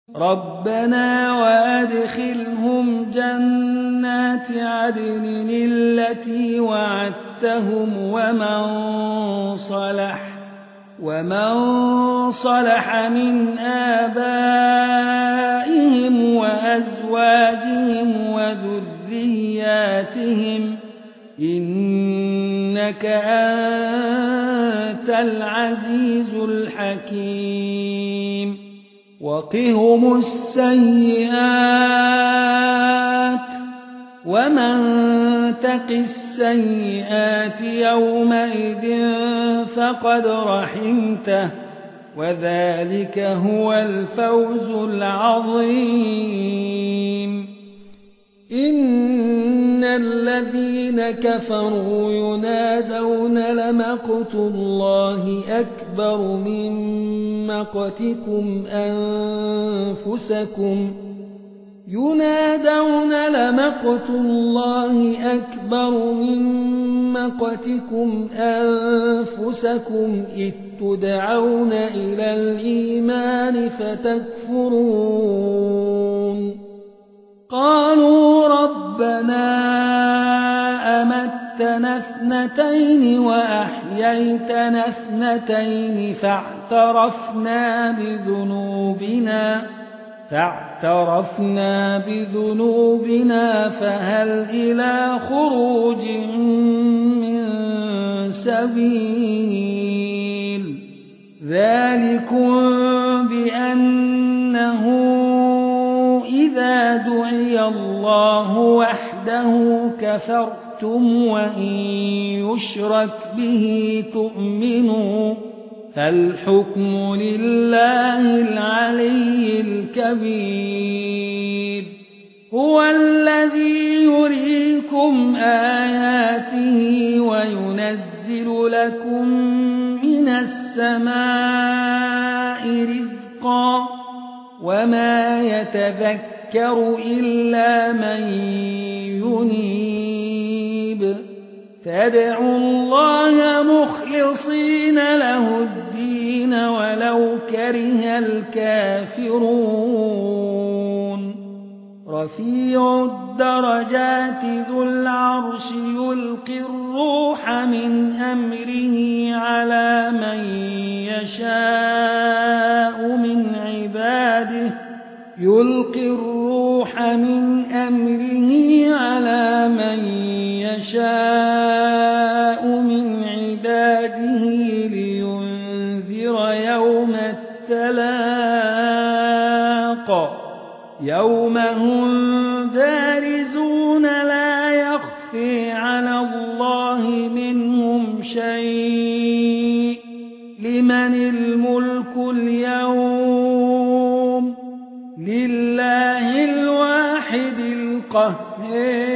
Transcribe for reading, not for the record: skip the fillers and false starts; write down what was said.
ربنا وأدخلهم جنات عدن التي وعدتهم ومن صلح من آبائهم وأزواجهم وذرياتهم إنك أنت العزيز الحكيم وقهم السيئات ومن تق السيئات يومئذ فقد رحمته وذلك هو الفوز العظيم إن الذين كفروا ينادون لمقت الله أكبر من مقتكم أنفسكم إذ تدعون إلى الإيمان فتكفرون قالوا ربنا أمتنا اثنتين وأحييتنا اثنتين فاعترفنا بذنوبنا فهل إلى خروج من سبيل ذلكم بأنه إذا دعي الله وحده كفرتم وإن يشرك به تؤمنوا فالحكم لله العلي الكبير هو الذي يريكم آياته وينزل لكم من السماء رزقا وما يتذكر إلا من ينيب فادعوا الله مخلصين له الدين ولو كره الكافرون رفيع الدرجات ذو العرش يلقي الروح من أمره على من يشاء من عباده لينذر يوم التلاق يوم هم بارزون لا يخفي على الله منهم شيء لمن الملك اليوم لله الواحد القهار